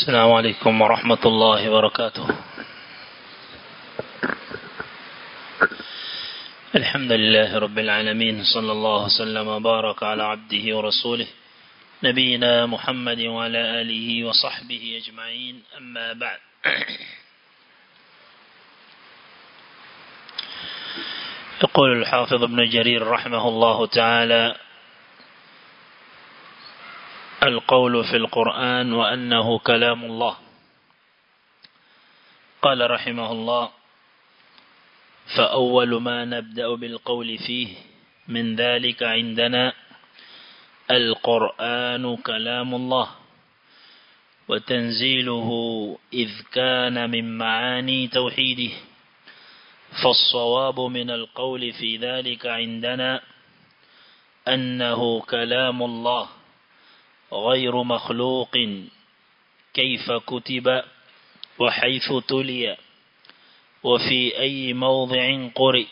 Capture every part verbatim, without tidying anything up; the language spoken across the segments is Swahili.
السلام عليكم ورحمة الله وبركاته. الحمد لله رب العالمين، صلى الله وسلم وبارك على عبده ورسوله نبينا محمد وعلى آله وصحبه أجمعين، أما بعد. يقول الحافظ ابن جرير رحمه الله تعالى: القول في القرآن وأنه كلام الله. قال رحمه الله: فأول ما نبدأ بالقول فيه من ذلك عندنا القرآن كلام الله وتنزيله، إذ كان من معاني توحيده، فالصواب من القول في ذلك عندنا أنه كلام الله غير مخلوق كيف كتب وحيث تلي وفي أي موضع قرئ،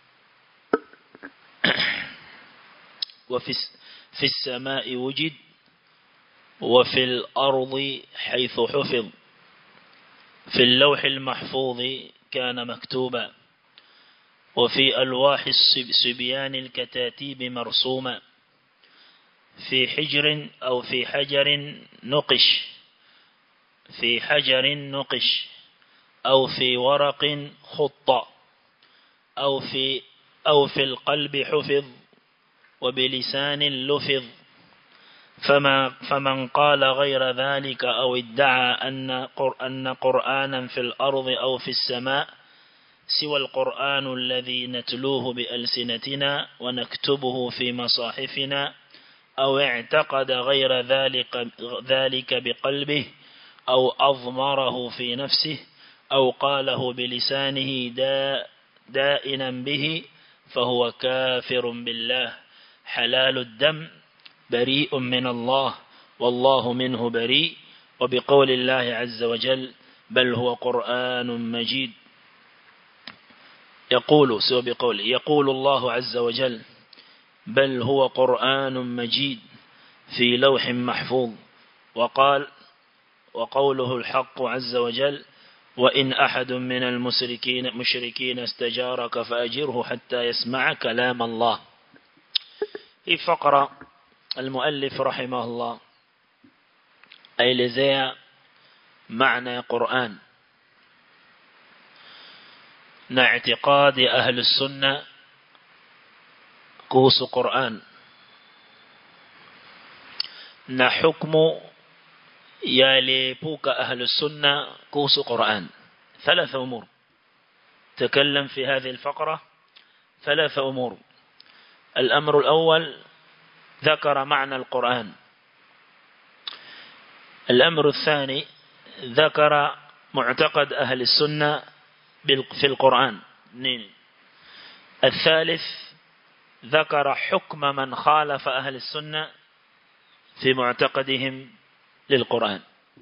وفي في السماء وجد وفي الأرض حيث حفظ، في اللوح المحفوظ كان مكتوبا، وفي ألواح الصبيان الكتاتيب مرسوما، في حجر أو في حجر نقش في حجر نقش أو في ورق خط أو في أو في القلب حفظ وبلسان لفظ. فما فمن قال غير ذلك أو ادعى أن أن قرآنا في الأرض أو في السماء سوى القرآن الذي نتلوه بألسنتنا ونكتبه في مصاحفنا، أو اعتقد غير ذلك ذلك بقلبه أو أضمره في نفسه أو قاله بلسانه دائنا به، فهو كافر بالله حلال الدم بريء من الله والله منه بريء. وبقول الله عز وجل: بل هو قرآن مجيد. يقول سوى بقوله يقول الله عز وجل: بل هو قرآن مجيد في لوح محفوظ. وقال وقوله الحق عز وجل: وإن أحد من المشركين مشركين استجارك فأجره حتى يسمع كلام الله. في فقرة المؤلف رحمه الله أيلزيا معنى قرآن ناعتقاد أهل السنة كوس قرآن نحكم ياليبوك أهل السنة كوس قرآن. ثلاث أمور تكلم في هذه الفقرة، ثلاث أمور. الأمر الأول ذكر معنى القرآن. الأمر الثاني ذكر معتقد أهل السنة في القرآن. الثالث ذكر حكم من خالف أهل السنة في معتقدهم للقرآن.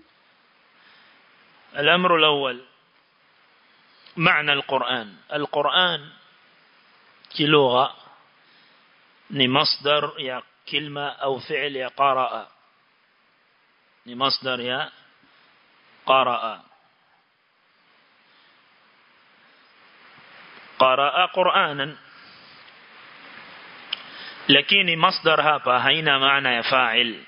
الأمر الأول معنى القرآن. القرآن كلغة لمصدر يا كلمة أو فعل يا قراءة، لمصدر يا قراءة. قراءة قرآنا، لكن مصدر هابا هنا معنى فاعل.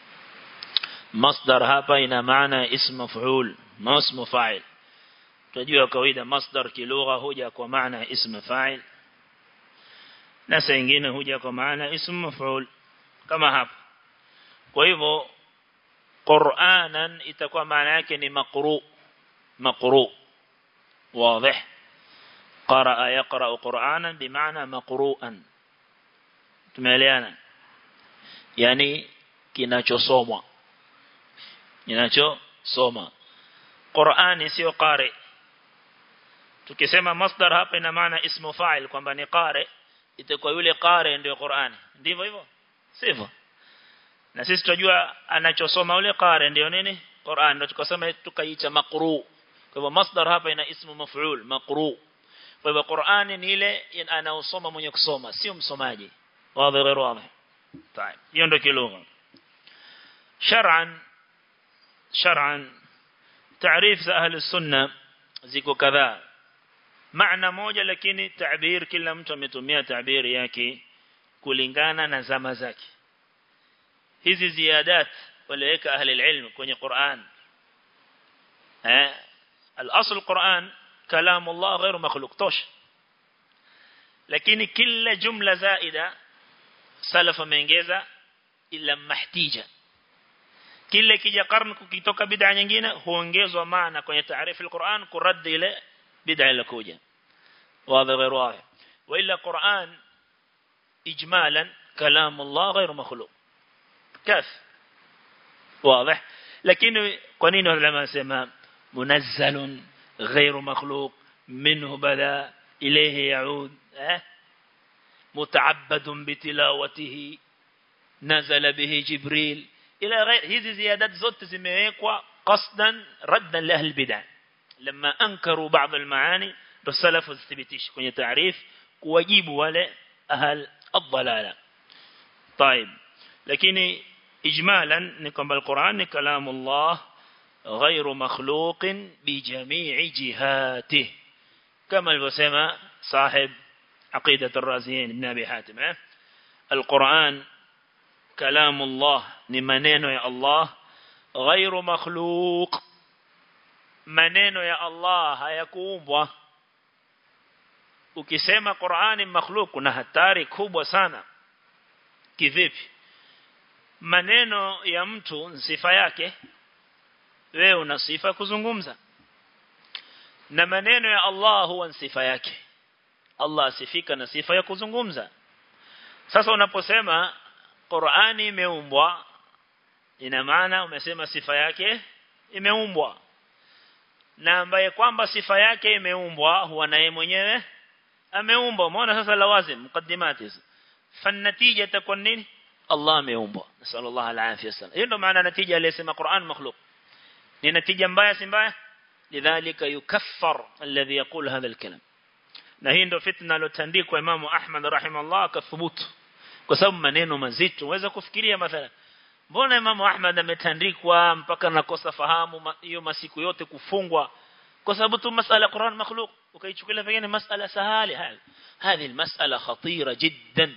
مصدر هابا هنا معنى اسم مفعول ما اسم فاعل. تجوا كويدا مصدر كلغة هوجا kwa maana اسم فاعل na saa nyingine huja kwa maana ism maf'ul kama hapa. Kwa hivyo Qur'anan itakuwa maana yake ni maqru maqru wazi. Qaraa yaqra'u Qur'anan bimaana maqru'an. Tumeelewana? Yani kinachosomwa, kinachosoma. Qur'ani sio qari. Tukisema masdar hapa ina maana ismu fa'il kwamba ni qari, itakuwa yule qari ndio Qur'ani. Ndivyo hivyo? Sivyo. Na sisi tunajua anachosoma yule qari ndio nini? Qur'an. Ndio tukasema tukaita maqru. Kwa hivyo masdar hapa ina ismu maf'ul maqru. Kwa hivyo Qur'ani ni ile anaosoma mwenye kusoma, sio msomaji. Wazi غير واضح. طيب hiyo ndio kilugha. Shar'an shar'an taarif za ahli sunna ziko kadhaa maana moja lakini taabir kila mtu ametumia taabir yake kulingana na zama zake hizi ziyadat waliweka ahli ilmu kwenye Qur'an eh al-asl Qur'an kalam Allah غير مخلوق tosh lakini kila jumla zaida salaf ameongeza ila mahtija kila kija karne kukitoka bid'a nyingine huongezwa maana kwenye taarifu al-Qur'an kurad ile bid'a iliyokuja wazi غير واضح والا Qur'an ijmalan kalam Allah غير مخلوق كيف واضح لكن kwa nini ulama wasema munazzal غير مخلوق منه بدا إليه يعود اه متعبد بتلاوته نزل به جبريل إلى غير هذه زيادات زوت زميكوا قصدا ردا لأهل البدع لما أنكروا بعض المعاني بالسلف والثبتيش كوني تعريف ويجيبوا ولا أهل الضلالة طيب لكن إجمالا نقم بالقرآن كلام الله غير مخلوق بجميع جهاته كما الوسمى صاحب عقيدة الرازيين ابن أبي حاتم اه؟ القرآن كلام الله نمنينه يا الله غير مخلوق منينه يا الله hayakuumbwa ukisema Qur'ani makhluq kuna hatari kubwa sana kivipi maneno ya mtu sifa yake wewe una sifa kuzungumza na maneno ya Allah huwa sifa yake Allah asifika na sifa ya kuzungumza sasa unaposema Qur'ani imeumbwa ina maana umesema sifa yake imeumbwa na ambaye kwamba sifa yake imeumbwa huwa naye mwenyewe ameumbwa umeona sasa lawazim mukaddimati fanatija itakuwa nini Allah ameumbwa sallallahu alaihi wasallam hiyo ndo maana natija aliyesema Qur'an makhluq ni natija mbaya si mbaya lidhalika yukaffar alladhi yaqul hadha alkalam na hii ndo fitna alotandikwa Imam Ahmad rahimahullah akathubutu kwa sababu maneno mazito unaweza kufikiria mathalan mbona Imam Ahmad ametandikwa mpaka nakosa fahamu hiyo masiku yote kufungwa kwa sababu tu masala Qur'an makhluq ukaichukulia pengine masala sahali hali hadi almas'ala khatira jiddan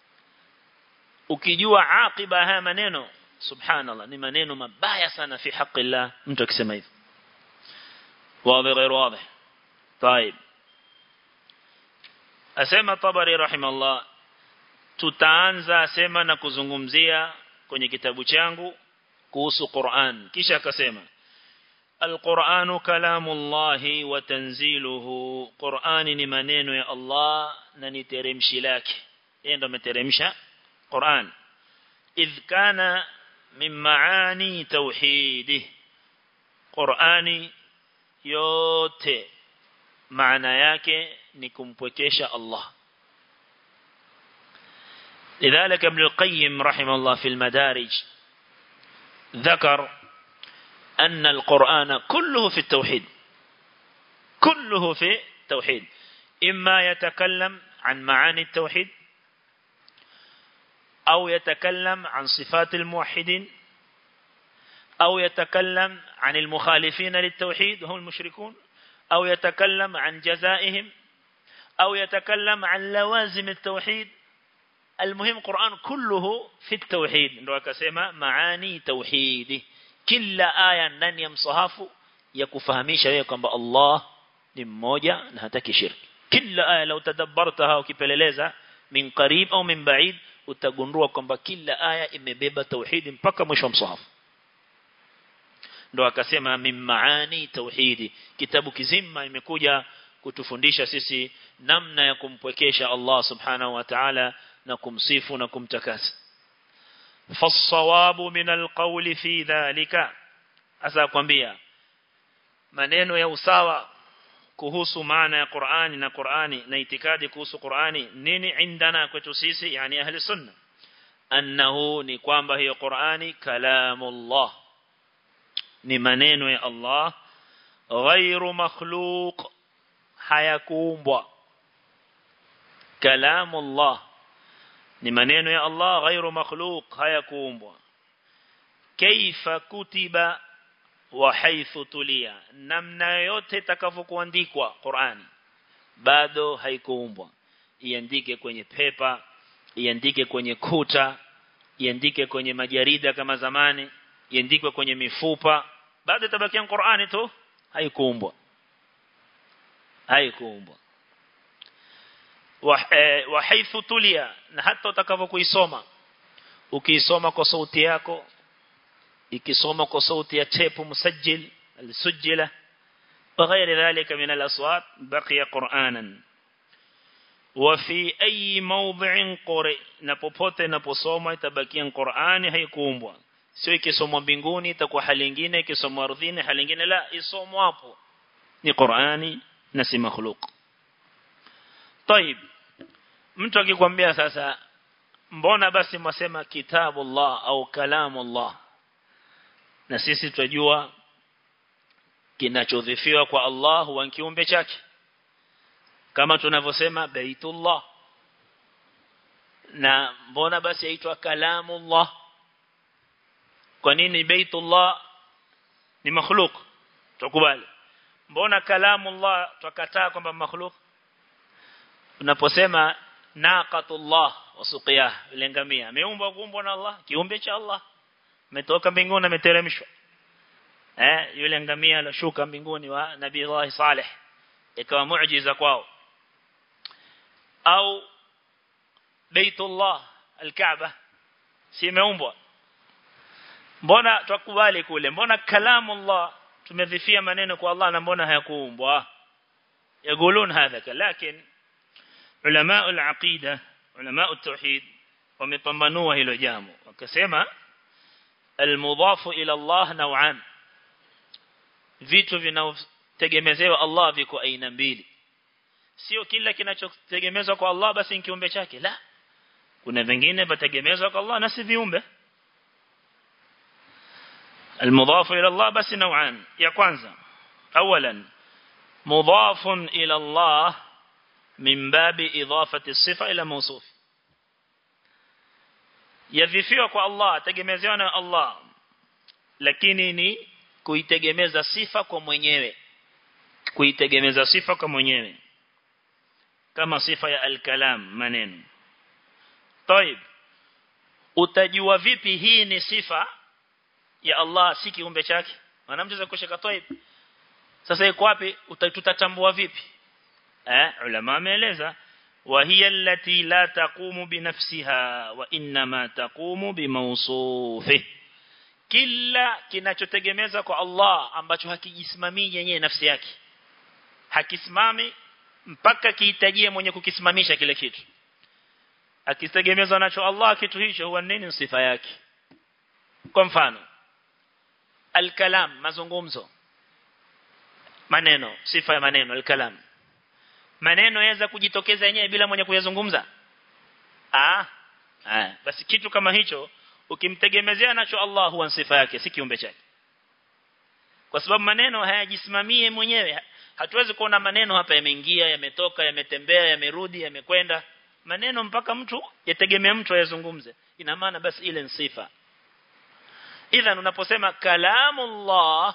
ukijua aqiba haya maneno subhanallah ni maneno mabaya sana fi haki Allah mtu akisema hivyo wazi غير واضح طيب asema Tabari rahimahullah tutaanza asema na kuzungumzia kwenye kitabu changu kuhusu Qur'an kisha akasema Al-Qur'anu kalamullahi wa tanziluhu Qur'ani ni maneno ya Allah na ni teremshi lake yeye ndo ameteremsha Qur'an idh kana min maani tauhidi Qur'ani yote maana yake ni kumpwekesha Allah لذلك ابن القيم رحمه الله في المدارج ذكر أن القرآن كله في التوحيد كله في التوحيد إما يتكلم عن معاني التوحيد أو يتكلم عن صفات الموحدين أو يتكلم عن المخالفين للتوحيد وهم المشركون أو يتكلم عن جزائهم أو يتكلم عن لوازم التوحيد المهم القرآن كله في التوحيد ndio akasema maani tauhidi kila aya ndani ya msahafu ya kufahamisha wewe kwamba Allah ni mmoja na hataki shirki kila aya lau tadabbartaha ukipeleleza min qarib au min ba'id utagundua kwamba kila aya imebeba tauhidi mpaka mwisho wa msahafu ndio akasema min maani tauhidi kitabu kizima imekuja kutufundisha sisi namna ya kumpwekesha Allah subhanahu wa ta'ala na kumsifu na kumtakasa fasawabu min alqawli fi dhalika asa kwambia maneno ya usawa kuhusu maana ya Qur'ani na Qur'ani na itikadi kuhusu Qur'ani nini indana kwetu sisi yani ahli sunna annahu ni kwamba hiyo Qur'ani kalamullah ni maneno ya Allah ghairu makhluq hayakuumbwa kalamullah ni maneno ya Allah ghairu makhluq hayakuumbwa kaifa kutiba wa haythu tulia namna yote itakavyokuandikwa Qur'ani bado haikuumbwa iandike kwenye pepa iandike kwenye kuta iandike kwenye majarida kama zamani iandikwe kwenye mifupa bado itabakia Qur'ani tu haikuumbwa haikuumbwa wa eh, wa haythu tulia na hata utakavyokuisoma ukiisoma kwa sauti yako ikisoma kwa sauti ya tape musajjil al-sujjila وغير ذلك من الأصوات بقي قرآنا وفي أي موضع قرئ نapopote naposoma itabakia Qur'ani haikuumbwa sio ikisomwa mbinguni itakuwa hali nyingine ikisomwa ardhini hali nyingine la isomwa hapo ni Qur'ani na si makhluq طيب mtu akikwambia sasa mbona basi mwasema kitabullah au kalamullah na sisi tunajua kinachodhifiwa kwa Allah huwa kiumbe chake kama tunavyosema baitullah na mbona basi yaitwa kalamullah kwa nini baitullah ni makhluq tukubali mbona kalamullah tukataa kwamba makhluq unaposema naqatullah wasuqiyah ile ngamia ameumbwa kuumbwa na Allah kiumbe cha Allah umetoka mbinguni umeteremshwa eh yule ngamia aloshuka mbinguni wa nabii Allah Saleh ikawa muujiza kwao au baitullah al-Kaaba si imeumbwa mbona tukubali kule mbona kalamullah tumedhifia maneno kwa Allah na mbona hayakuumbwa yaqulun hadha lakini ulama al-aqida ulama at-tauhid wamepambanua hilo jambo wakasema al-mudhafu ila Allah naw'an vitu vinaotegemezewa Allah viko aina mbili sio kila kinachotegemezwa kwa Allah basi ni kiumbe chake la kuna vingine vategemezwa kwa Allah na si viumbe المضاف إلى الله بس نوعان يا kwanza أولا مضاف إلى الله من باب إضافة الصفة إلى موصوف يذفيwa kwa Allah tegemezewa na Allah lakini ni kuitegemeza sifa kwa mwenyewe kuitegemeza sifa kwa mwenyewe kama sifa ya al-kalam maneno طيب utajua vipi hii ni sifa ya Allah si kiumbe chake maana mtu zakushika طيب sasa iko wapi tutatambua vipi eh ulama wameeleza wa hiya allati la taqumu bi nafsiha wa inma taqumu bi mawsufihi kila kinachotegemeza kwa Allah ambacho hakijisimamii yenyewe nafsi yake hakisimami mpaka kihitajie mwenye kukisimamisha kile kitu akitegemezwa nacho Allah kitu hicho huwa nini sifa yake kwa mfano al-kalam mazungumzo maneno sifa ya maneno al-kalam maneno yaweza kujitokeza yenyewe bila mwenye kuyazungumza ah ah basi kitu kama hicho ukimtegemezea nacho Allah huwa sifa yake si kiumbe chake kwa sababu maneno hayajisimamie mwenyewe hatuwezi kuona maneno hapa yameingia yametoka yametembea yamerudi yamekwenda maneno mpaka mtu yategemea mtu ayazungumze ina maana basi ile sifa idhan unaposema kalamullah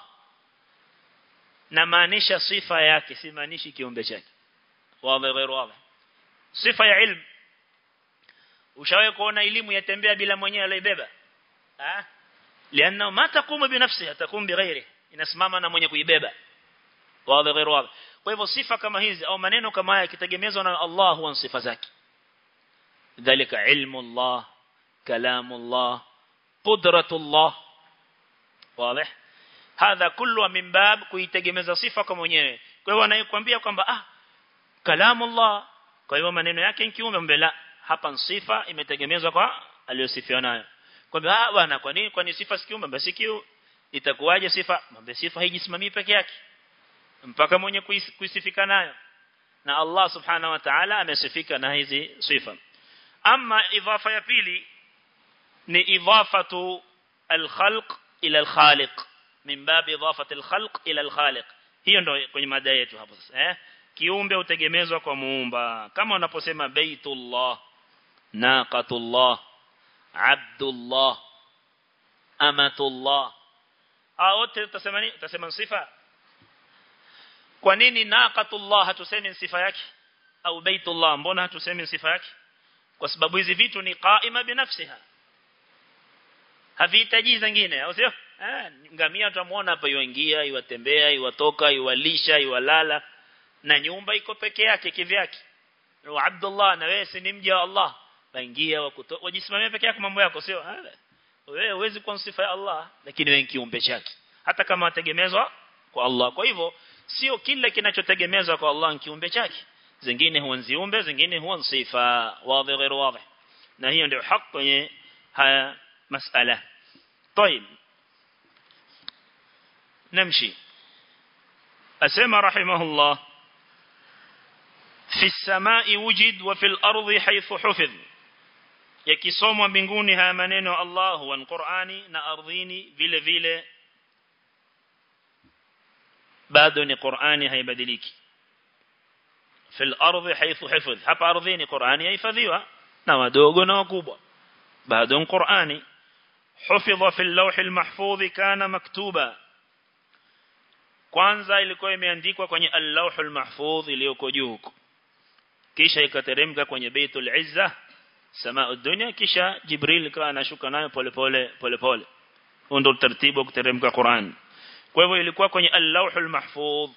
na maanisha sifa yake si maanishi kiumbe chake wazi غير wazi sifa ya ilmu ushawahi kuona elimu yatembea bila mwenyewe alibeba ah lianna ma taqumu binafsiha taqumu bighairi inasimama na mwenye kuibeba wazi غير wazi kwa hivyo sifa kama hizi au maneno kama haya kitegemezwa na Allah huwa sifa zake dhalika ilmu Allah kalamu Allah qudratu Allah wazi hadha kullu min bab kuitegemeza sifa kwa mwenyewe kwa hivyo anayekwambia kwamba ah kalamu Allah kwa hivyo maneno yake ni kiumbe mbele hapa sifa imetegemezwa kwa aliyosifiwa nayo kwamba ah bwana kwa nini kwani sifa si kiumbe basi kiu itakuwaje sifa mambe sifa haijisimamii peke yake mpaka mwenye kuisifika nayo na Allah subhanahu wa ta'ala amesifika na hizi sifa ama idhafa ya pili ni idhafatu al-khalq ila al-khaliq min bab idhafati al-khalq ila al-khaliq hiyo ndio kwenye mada yetu hapo sasa eh kiumbe utegemezwa kwa muumba kama unaposema baitullah naqatullah abdullah amatullah au wote tutasema nini tutasema sifa kwa nini naqatullah hatusemi sifa yake au baitullah mbona hatusemi sifa yake kwa sababu hizi vitu ni qaima binafsiha havihitaji zingine au sio eh ngamia tutamuona hapa yuingia yuwatembea yuwatoka yuwalisha yuwalala na nyumba iko peke yake kivyake wa Abdullah na wewe si ni mja wa Allah waingia wakutoka wajisimamia peke yako mambo yako sio wewe huwezi kuwa sifa ya Allah lakini wewe kiumbe chake hata kama wategemezwa kwa Allah kwa hivyo sio kila kinachotegemezwa kwa Allah kiumbe chake zingine huwa ziumbe zingine huwa sifa wazi غير واضح na hiyo ndio haki kwenye haya masala طيب نمشي أسمى رحمه الله في السماء وجد وفي الأرض حيث حفظ yakisomwa mbinguni haya maneno Allah wa Qur'ani na ardhini vile vile bado ni Qur'ani haibadiliki fil ardi haythu hifadh hapa ardhini Qur'ani haifadhiwa na wadogo na wakubwa bado Qur'ani hufidha fil lawh al mahfuz kana maktuba kwanza ilikuwa imeandikwa kwenye al-lawh al-mahfuz iliyoko juu huko kisha ikateremka kwenye Baitul Izza samaa ad-dunya kisha Jibril kaa anashuka nayo pole pole pole pole huo ndio taratibu kuteremka Qur'an kwa hivyo ilikuwa kwenye al-lawh al-mahfuz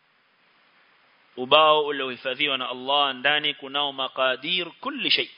ubao uliohifadhiwa na Allah ndani kunao maqadir kulli shay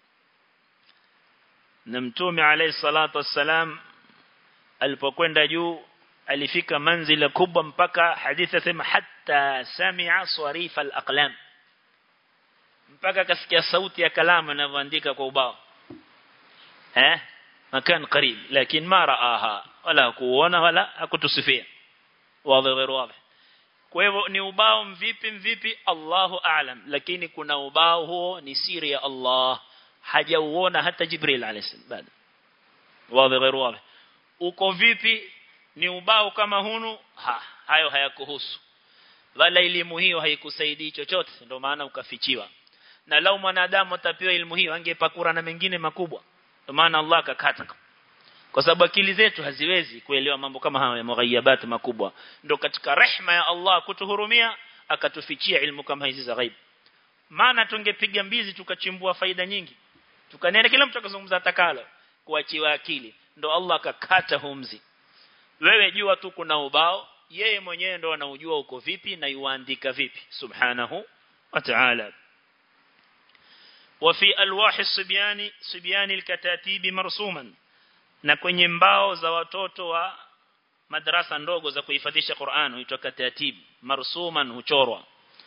na mtume alayhi salatu wassalam alipokwenda juu alifika manzila kubwa mpaka hadithi sema hatta sami'a sarif al-aqlam mpaka kasikia sauti ya kalamu inavyoandika kwa ubao eh makan qarib lakini ma raaha wala kuona wala hakutusifia wazi غير wazi kwa hivyo ni ubao mvipi mvipi Allahu a'lam lakini kuna ubao huo ni siri ya Allah hajauona hata Jibril alayhisalam bado wazi غير wazi uko vipi ni ubao kama hunu ha hayo hayakuhusu wala elimu hiyo haikusaidii chochote ndio maana ukafichiwa na lau mwanadamu atapewa elimu hiyo angepakura na mengine makubwa ndio maana Allah akakata kwa sababu akili zetu haziwezi kuelewa mambo kama hayo ya mughayabat makubwa ndio katika rehema ya Allah kutuhurumia akatufichia elimu kama hizi za ghaib maana tungepiga mbizi tukachimbua faida nyingi tukanenda kila mtu akazungumza atakalo kuachiwa akili ndio Allah akakata humzi wewe jua tu kuna ubao yeye mwenyewe ndo anaujua uko vipi na yuandika vipi subhanahu wa ta'ala wa fi alwahi sibyani sibyani alkatatibi marsuman na kwenye mbao za watoto wa madrasa ndogo za kuhifadhisha Qur'an huitwa katatib marsuman huchorwa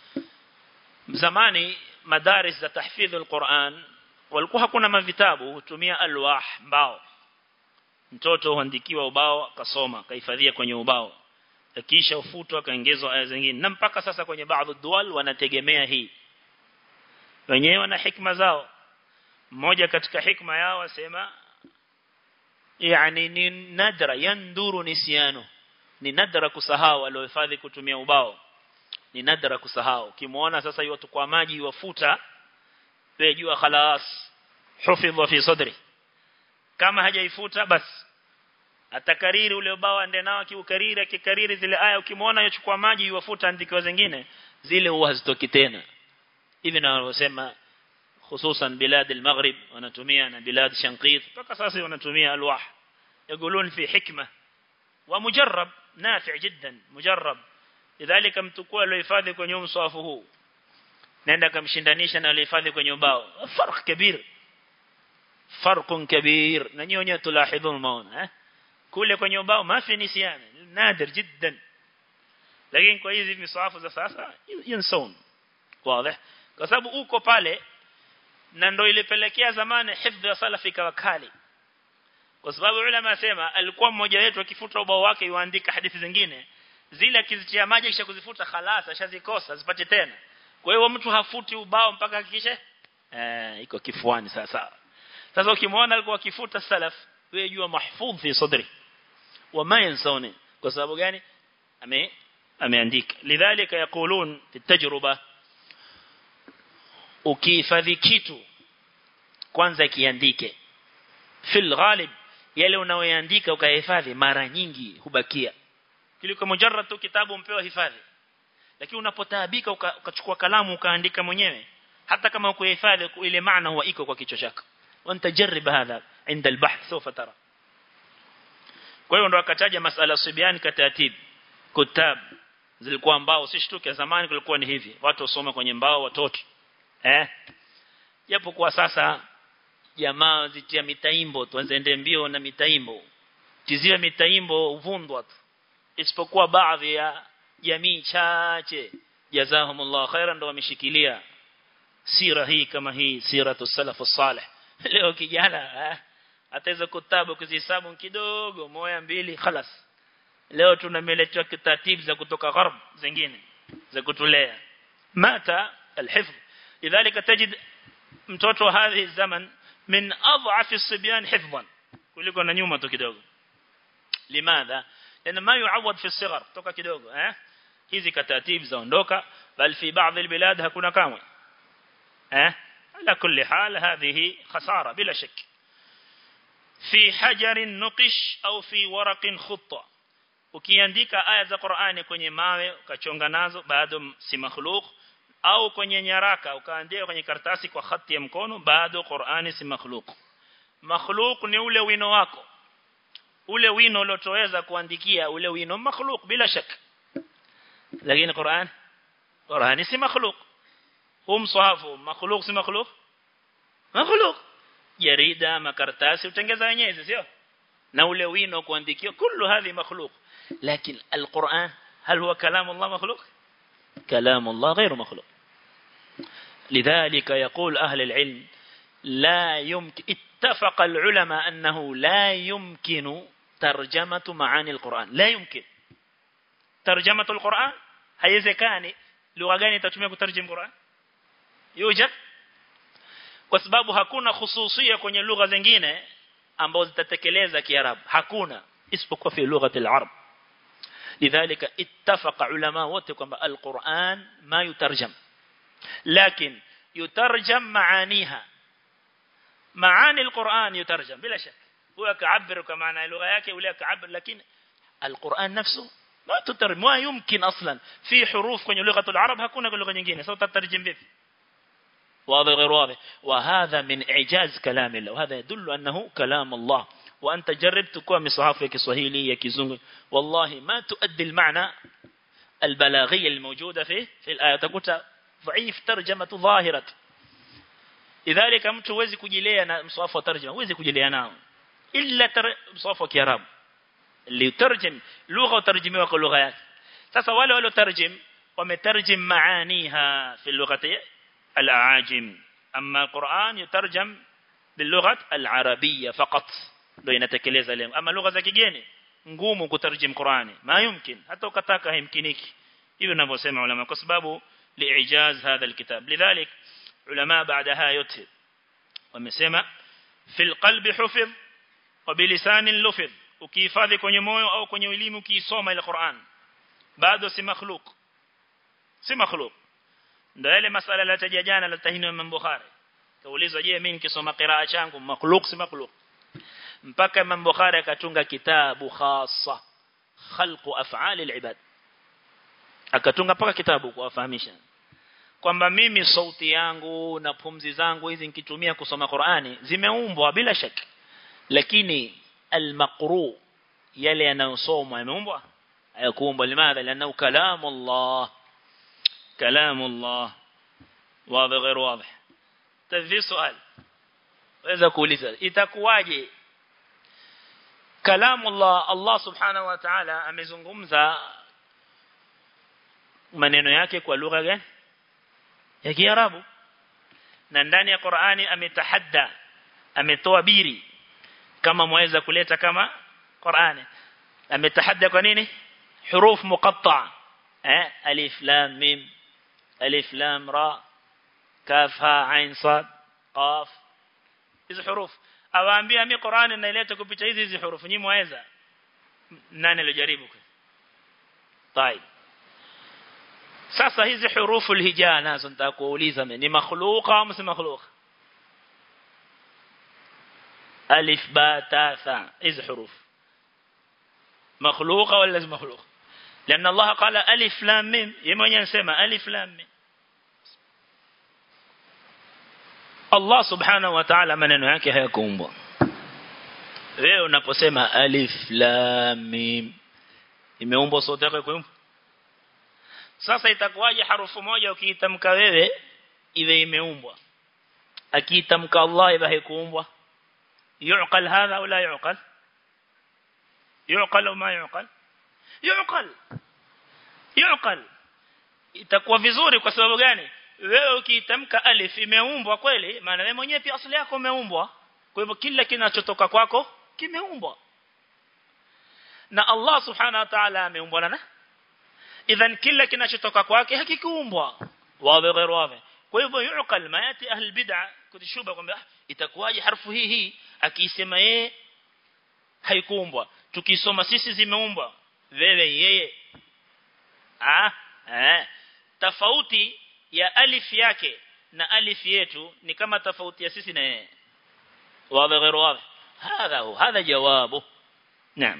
zamani madaris za tahfidhul Qur'an walikuwa hakuna mavitabu hutumia alwah mbao mtoto huandikiwa ubao akasoma kahifadhia kwenye ubao kisha ufutwa kaongezwa aya zingine na mpaka sasa kwenye baadhi dual wanategemea hii wenyewe wana hikma zao mmoja katika hikma yao wasema yani ni nadra yanduru nisyano ni nadra kusahau aliohifadhi kutumia ubao ni nadra kusahau kimuona sasa yote kwa maji wafuta wewe jua خلاص hufidha fi sadri kama hajaifuta basi atakariri ule ubao ande nao akiukariri akikariri zile aya ukimwona yochukua maji yuwafuta andikwa zingine zile huwa hazitoki tena hivi na wanasema hususan bilad al-maghrib wanatumia na bilad shanqit mpaka sasa wanatumia alwah يقولون في حكمه ومجرب نافع جدا مجرب lidhalika mtukua alihifadhi kwenye mswafu huu nenda kamshindanisha na alihifadhi kwenye ubao farq kabir farq kabir na nyinyi tulahidhun maona eh kule kwenye ubao mafi nisiana nadir jiddan lakini kwa hizi miswafu za sasa yansaun wazi kwa sababu uko pale na ndio ilipelekea zamani hifdhi ya salafi kwa kali kwa sababu ulama asema alikuwa mmoja wetu akifuta ubao wake yuandika hadithi zingine zile akizitia maji kisha kuzifuta khalas ashazikosa zipate tena kwa hiyo mtu hafuti ubao mpaka hakikishe eh iko kifuani sasa sasa ukimwona alikuwa akifuta salaf wewe jua mahfudh fi sadri wama yansawni kwa sababu gani ame ameandika lidhalika yaqulun fi tajruba ukihifadhi kitu kwanza kiandike fil ghalib yale unaoyaandika ukahifadhi mara nyingi hubakia kuliko mujarrad tu kitabu mpewa hifadhi. Lakini unapotaabika ukachukua kalamu ukaandika mwenyewe hata kama ukuhifadhi ile maana huwa iko kwa kichwa chako. Wanta jarib hadha عند البحث سوف ترى. Kwa hiyo ndo akataja masala sibyan katatib kutab zilikuwa mbao, si shtuke zamani kulikuwa ni hivi watu wasoma kwenye mbao watoto eh japo kwa sasa jamaa zitia mitaimbo tuanze mbio na mitaimbo tiziwe mitaimbo uvundwa tu, isipokuwa baadhi ya jamii chache jazahumullah khairan ndo wameshikilia sira hii kama hii siratu salafu salih. Leo kijana eh ataweza kutabu kuzihesabu kidogo moja mbili خلاص. Leo tunameletea kitatibu za kutoka gharb zingine za kutulea mata alhifz. Lidhalika tajid mtoto hadhi zaman min adhaf as-sibyan hifdhan kuliko na nyuma tu kidogo. Limadha? Lana ma yuawad fi as-sighar toka kidogo eh hizi katatibu zaondoka bal fi baadhi albilad hakuna kamwe eh ala kulli hal hadhihi khasara bila shak. في حجر نقش au fi waraqin khutta, ukiandika aya za Qur'ani kwenye mawe ukachonga nazo bado si makhluq, au kwenye nyaraka ukaandika kwenye karatasi kwa khati ya mkono bado Qur'ani si makhluq. Makhluq ni ule wino wako, ule wino uliotoweza kuandikia ule wino makhluq bila shaka. Lakini Qur'an Qur'ani si makhluq. Hum sahafu makhluq si makhluq makhluq. Jarida makaratasi utengeza wenyewe sio na ule wino kuandikia kullu hadhi makhluq. Lakini alquran hal huwa kalam Allah makhluq? Kalam Allah غير مخلوق. لذلك يقول أهل العلم لا يمكن اتفق العلماء أنه لا يمكن ترجمة معاني القرآن. لا يمكن ترجمة القرآن. haiwezekani. Lugha gani itatumia kutarjim Qur'an? Yujad. Kwa sababu hakuna khususia kwenye lugha zingine ambazo zitatekeleza Kiarabu, hakuna isipokuwa fi lughati al-arab. Lidhalika ittafaqa ulama wote kwamba al-Qur'an ma yutarjam, lakin yutarjam maaniha. maani al-Qur'an yutarjam bila shak, huwa kaabir kwa maana lugha yake ule kaabir, lakini al-Qur'an nafsu ma tutarjam, ma yumkin aslan fi huruf kwenye lughati al-arab, hakuna kwa lugha nyingine sasa utatarjim vipi? واضح غير واضح. وهذا من إعجاز كلام الله، وهذا يدل أنه كلام الله. وأنت جرب تكون مصحف يا كسواهيلي يا كيزونغ والله ما تؤدي المعنى البلاغي الموجودة فيه في الآية، تقول ضعيف ترجمة ظاهرة. لذلك mtu huwezi kujilea na mswafu wa tarjuma, huwezi kujilea nao illa mswafu wa Kiarabu اللي يترجم لغة وترجمه kwa lugha yake. Sasa wale wale tarjim wametarjim maaniha fi lughati الأعاجم، أما القرآن يترجم باللغة العربية فقط لو ينتكلز عليهم. أما لغة زكيجيني ngumu kutarjim Qur'ani ma yumkin, hata ukataka haimkiniki. Hivyo ninavyosema ulama kwa sababu liijaz hadha alkitab. Lidhalik ulama baadaha yote wamesema fil qalbi hufidh wa bilisani lufidh, ukihifadhi kwenye moyo au kwenye ulimi ukisoma ile Qur'an bado si makhluq, si makhluq. Ndio ile masala la taja jana la tahini wa Bukhari. Kaulizwa, je, mimi nikisoma qiraa changu makhluq si makhluq? Mpaka Imam Bukhari akatunga kitabu khassa khalqu af'al al-ibad. Akatunga paka kitabu kuwafahamisha kwamba mimi sauti yangu na pumzi zangu hizi nikitumia kusoma Qur'ani zimeumbwa bila shaka, lakini al-maqru yale yanayosomwa yameumbwa hayakuumbwa. Limadha? Lianna kalamu Allah كلام الله. واضح غير واضح؟ تفي سؤال وإذا كوليزا itakuwaje كلام الله الله سبحانه وتعالى amezungumza maneno yake kwa lugha gani ya Kiarabu, na ndani ya Qur'ani ametahadda, ametoa biri kama mweza kuleta kama Qur'ani. Ametahadda kwa nini? huruf muqatta eh alif lam mim alif lam ra kaf ha ain sad qaf. hizi huruf awaambia mimi Qur'ani naileta kupitia hizi hizi huruf, nyinyi mwaweza? Nani alijaribu? طيب sasa hizi hurufu alhijaa nazo nitakuuliza mimi ni makhluqa au si makhluqa? ألف باء تاء ثاء إذ حروف مخلوقة ولا لازم مخلوق لأن الله قال ألف لام ميم يمن ينسمى ألف لام ميم الله سبحانه وتعالى maneno yake hayakuumbwa wewe unaposema alif lam mim imeumbwa sote kwa kuumbwa sasa itakuwaje harufu moja ukiitamka wewe iwe imeumbwa akiitamka Allah iwe haikuumbwa yuqal hadha wala yuqal yuqal au ma yuqal yuqal yuqal itakuwa vizuri kwa sababu gani wewe ukiitamka alif imeumbwa kweli maana wewe mwenyewe pia asili yako umeumbwa kwa hivyo kila kinachotoka kwako kimeumbwa na Allah subhanahu wa ta'ala ameumbwa na idhan kila kinachotoka kwake hakikuumbwa wazi غير wazi kwa hivyo yuqal mayati ahli bid'ah kutishuba kwamba itakuwaje harfu hii hii akisema yeye haikuumbwa tukisoma sisi zimeumbwa wewe yeye ah eh tofauti ya alif yake na alif yetu ni kama tofauti ya sisi na yeye wazi غير wazi هذا هو هذا جوابه نعم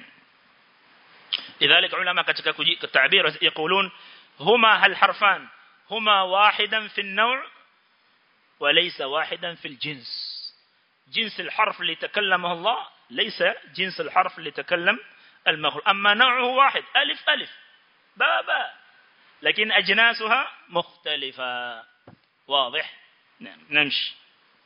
لذلك علماء katika التعبير يقولون هما هل حرفان هما واحدا في النوع وليس واحدا في الجنس جنس الحرف اللي تكلمه الله ليس جنس الحرف اللي تكلم المخلوق أما نوعه واحد ألف ألف باء باء لكن أجناسها مختلفة واضح نعم نمشي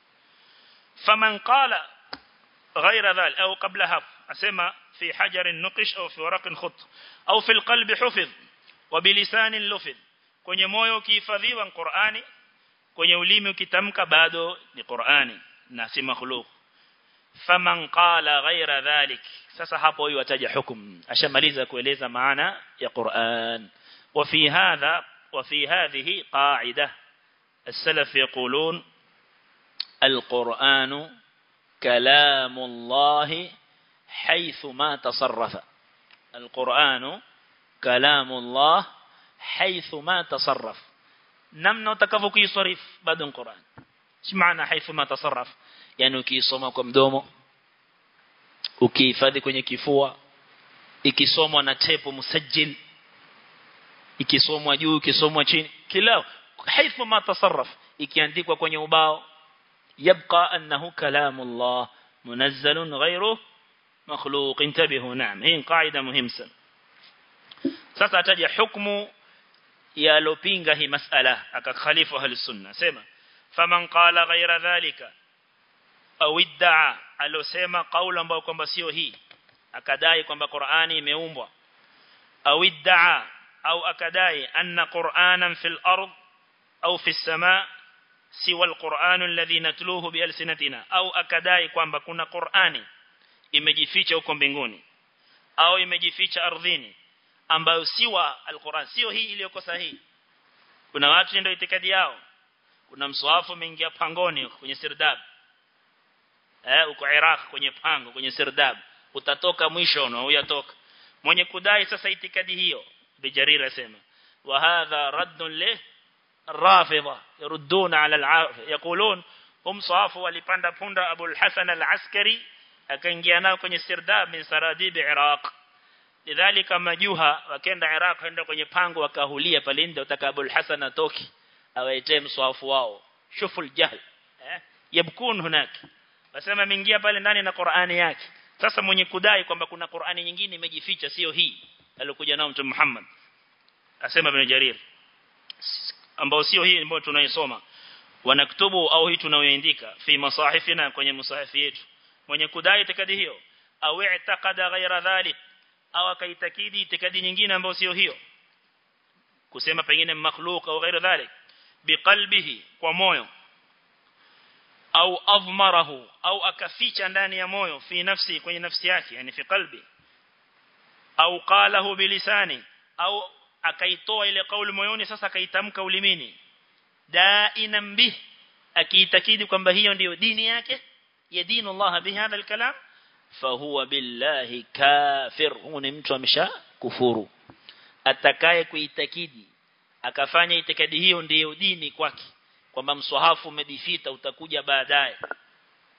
فمن قال غير ذلك أو قبلها أسمى في حجر نقش أو في ورق خط أو في القلب حفظ وبلسان لفظ kwenye moyo ukihifadhiwa Qur'ani kwenye ulimi ukitamka bado ni Qur'ani na si makhluq faman qala ghayra dhalik sasa hapo huyu ataja hukum ashamaliza kueleza maana ya Qur'an وفي هذا وفي هذه قاعدة السلف يقولون القرآن كلام الله حيث ما تصرف القرآن كلام الله حيث ما تصرف نمنا تكفو كيصرف بعد القرآن ايش معنى حيث ما تصرف يعني ukisoma kwa mdomo ukihifadhi kwenye kifua ikisomwa na tepo musajjil ikisomwa juu ikisomwa chini kila حيث ما تصرف ikiandikwa kwenye ubao يبقى أنه كلام الله منزل غيره مخلوق انتبهوا نعم هي قاعدة مهمة sasa ataja hukumu ya lopinga hii masala akakhalifu ahli sunna sema faman qala ghayra dhalika au iddaa alosema kauli ambayo kwamba sio hii akadai kwamba Qur'ani imeumbwa au iddaa au akadai anna Qur'anan fil ard au fis samaa siwa al-Qur'an alladhi natluhu bi alsinatina au akadai kwamba kuna Qur'ani imejificha huko mbinguni au imejificha ardhini ambayo siwa al-Qur'an sio hii iliyoko sahihi kuna watu ndio itikadi yao kuna mswahafu umeingia pangoni kwenye Sirdab eh uko Iraq kwenye pango kwenye Sirdab utatoka mwisho na uyatoka mwenye kudai sasa itikadi hiyo Bijarir asema wa hadha raddun lih الرافضة يردون على العافية يقولون هم صافوا walipanda punda Abu al-Hasan al-Askari akaingia nao kwenye Sirdab min Saradib Iraq lidhalika majuha wakaenda Iraq kwenda kwenye pango wakahulia pale ndio utaka Abu al-Hasan atoki awaitee mswafu wao shuful jahl eh yabkun hunak wasema mingia pale ndani na Qur'ani yake sasa mwenye kudai kwamba kuna Qur'ani nyingine imejificha sio hii alikuja nao Mtume Muhammad asema Ibn Jarir ambao sio hii ambayo tunaisoma wanaktubu au hii tunayoandika fi masahifina kwenye musahifi yetu mwenye kudai itikadi hiyo au i'taqada ghayra dhalik au akaitakidi itikadi nyingine ambayo sio hiyo kusema pengine makhluq au ghayra dhalik biqalbihi kwa moyo au adhmarahu au akaficha ndani ya moyo fi nafsi kwenye nafsi yake yani fi qalbi au qalahu bilisani au akaitoa ile kauli moyoni sasa akaitamka ulimini dainam bih akiitakidi kwamba hiyo ndiyo dini yake ya dini Allah bi hadha alkalam fa huwa billahi kafir huwa ni mtu amesha kufuru atakaye kuitakidi akafanya itikadi hiyo ndiyo dini kwake kwamba mswahafu umedifita utakuja baadaye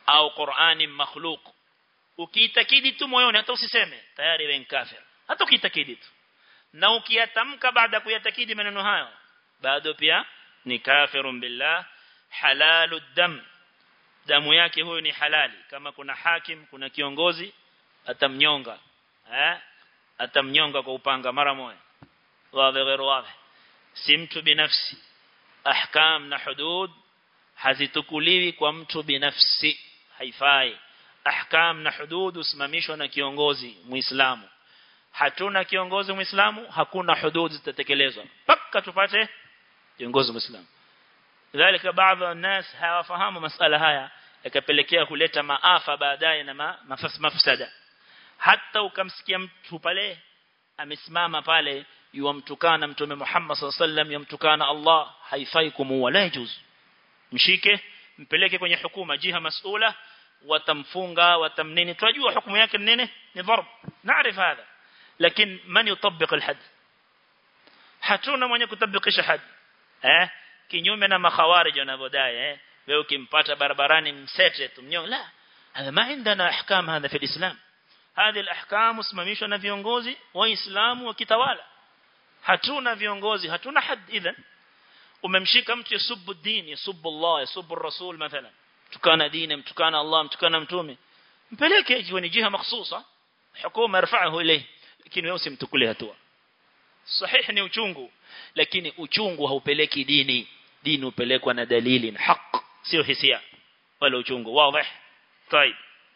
au Qur'ani makhluq ukiitakidi tu moyoni hata usiseme tayari wewe ni kafir hata ukiitakidi tu na ukiyatamka baada ya kuyatakidi maneno hayo bado pia ni kafirun billah halalud dam damu yake huyo ni halali kama kuna hakim kuna kiongozi atamnyonga eh atamnyonga kwa upanga mara moja wazi غير wazi si mtu binafsi ahkam na hudud hazitukuliwi kwa mtu binafsi haifai ahkam na hudud usimamishwa na kiongozi muislamu hatuna kiongozi muislamu hakuna hudud zitatekelezwa mpaka tupate kiongozi muislamu dhalika baadhi ya nas hawafahamu masala haya yakapelekea kuleta maafa baadaye na mafas mafsada hata ukamsikia mtu pale amesimama pale yuamtukana mtume Muhammad sallallahu alaihi wasallam yamtukana Allah haifai kumuua la juz mshike mpeleke kwenye hukuma jiha mas'ula watamfunga watamnini tunajua hukumu yake ni nini ni dharb naarif hada lakini man yutabbiq alhad hatuna mwenye kutabikisha had eh kinyume na makhawarij wanavodai eh wewe ukimpata barabarani msete tumnyong la hada ma indana ahkam hada fi alislam هذه الاحكام usimamishwa na viongozi waislamu wakitawala hatuna viongozi hatuna had idhan umemshika mtu yasubbu din yasubbu Allah yasubbu ar-rasul mathalan tukana dini mtukana Allah mtukana mtume mpeleke ikiwa ni jiha mahsusa hukuma irfa'ahu ilayhi lakini wewe usimtukulie hatua sahihi ni uchungu lakini uchungu haupeleki dini dini upelekwa na dalili na haki sio hisia wala uchungu wazi طيب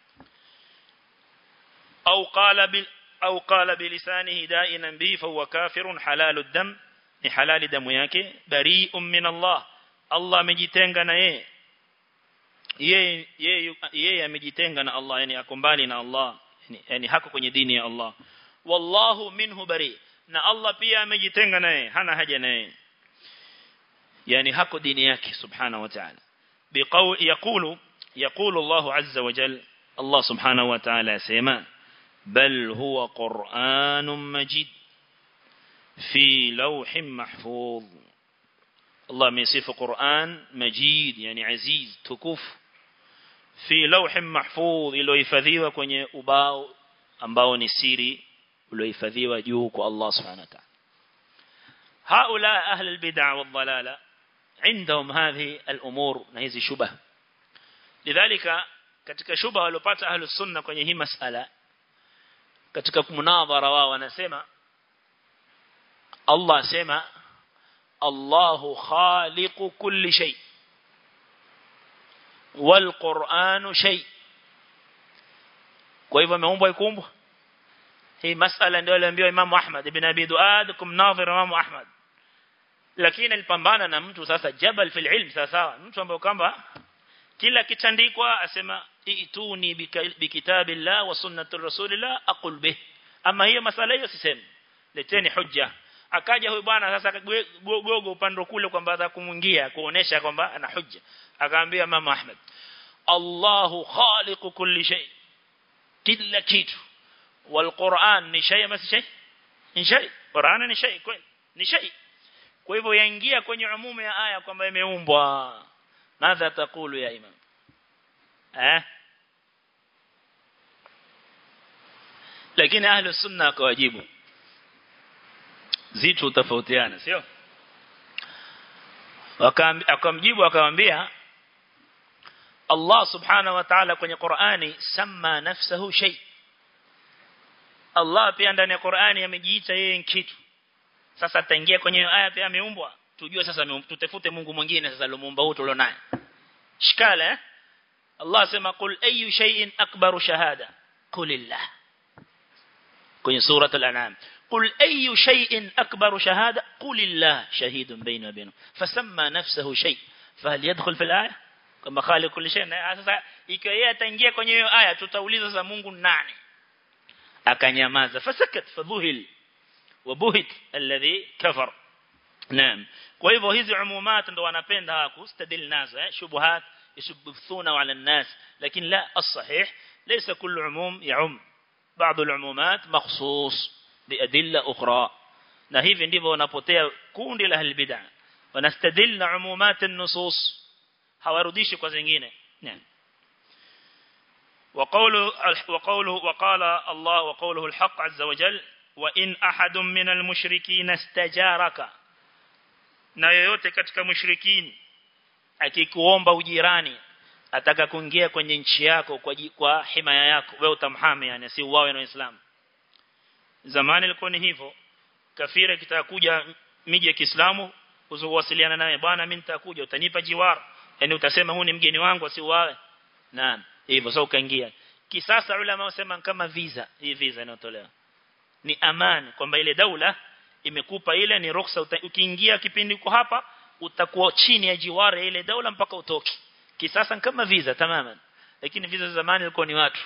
أو قال بال أو قال بلسانه دائما به فهو كافر حلال الدم ni halali damu yake bari'un min Allah Allah amejitenga na yeye yeye yeye yeye amejitenga na Allah yani akombali na Allah yani, yani hako kwenye dini ya Allah wallahu minhu bari na Allah pia amejitenga na yeye hana haja na yeye yani hako dini yake subhanahu wa ta'ala biqawl yaqulu yaqulu Allah azza wa jalla Allah subhanahu wa ta'ala yasema bal huwa qur'anun majid في لوح محفوظ الله يصف قرآن مجيد يعني عزيز تكوف في لوح محفوظ iliyohifadhiwa kwenye ubao ambao ni siri uliohifadhiwa juu kwa Allah subhanahu wa ta'ala haula ahli albid'a wadhalala عندهم هذه الامور na hizi shubha lidhalika katika shubha walopata ahli sunna kwenye hii masala katika munadhara wao wanasema Allah sema Allahu khaliqu kulli shay wal Qur'anu shay kwa hivyo ameumbwa ikumbwa hii masala ndio aliambiwa Imam Ahmad ibn Abi Duad kumnadhir Imam Ahmad lakini alipambana na mtu sasa jabal fil ilm sasa mtu ambaye kwamba kila kitandikwa asema ituni bikitabillah wa sunnatur rasulillah aqul bih ama hiyo masala hiyo sisemi leteni hujja akaja huyu bwana sasa gogo upande kule kwamba ataka kumuingia kuonesha kwamba ana hujja akaambia mama Ahmed Allahu khaliqu kulli shay kila kitu wal Qur'an ni shay ama si shay ni shay Qur'an ni shay kweli ni shay kwa hivyo yaingia kwenye umumu ya aya kwamba imeumbwa madha takulu ya imam eh lakini ahli sunna kawajibu zitu tofautiana sio akamjibu akamwambia Allah subhanahu wa ta'ala kwenye Qur'ani sama nafsuhu shay Allah pia ndani ya Qur'ani amejiita yeye kitu sasa ataingia kwenye aya pia ameumbwa tujue sasa tutafute Mungu mwingine sasa alomuumba huyo tulionaye shikala eh? Allah sema qul ayu shay'in akbaru shahada qulillah kwenye sura al-an'am قل أي شيء أكبر شهادة قل الله شهيد بيننا وبينه فسمى نفسه شيء فهل يدخل في الآية كما خالق كل شيء sasa ikiwa yeye ataingia kwenye hiyo aya tutauliza za Mungu nani akanyamaza fasakat fadhuhil wabuhit alladhi kafar naam kwa hivyo hizi umumat ndo wanapenda kustadil nazo eh shubuhat yashubuthuna ala an-nas lakini la as-sahih laysa kullu umum ya'um بعض العمومات مخصوص بأدلة أخرى na hivi ndivyo wanapotea kundi la albid'a wanastadil na umumat an-nusus hawarudishi kwa zingine وقوله وقوله وقال الله وقوله الحق عز وجل وإن أحد من المشركين استجارك na yoyote katika mushrikini akikuomba ujirani ataka kuingia kwenye nchi yako kwa kwa himaya yako wewe utamhami yani si uwawe na Uislamu zamani ilikuwa ni hivyo kafiri kitakuja miji ya Kiislamu uzowasiliana naye bwana mimi nitakuja utanipa jiwar yani utasema huyu ni mgeni wangu si uwawe naam hivyo sasa ukaingia kisasa ulama wasema kama visa hii visa inayotolewa ni amani kwamba ile daula imekupa ile ni ruhusa ukiingia kipindi uko hapa utakuwa chini ya jiwara ile daula mpaka utoke kisasa kama visa tamaman lakini visa za zamani ilikuwa ni watu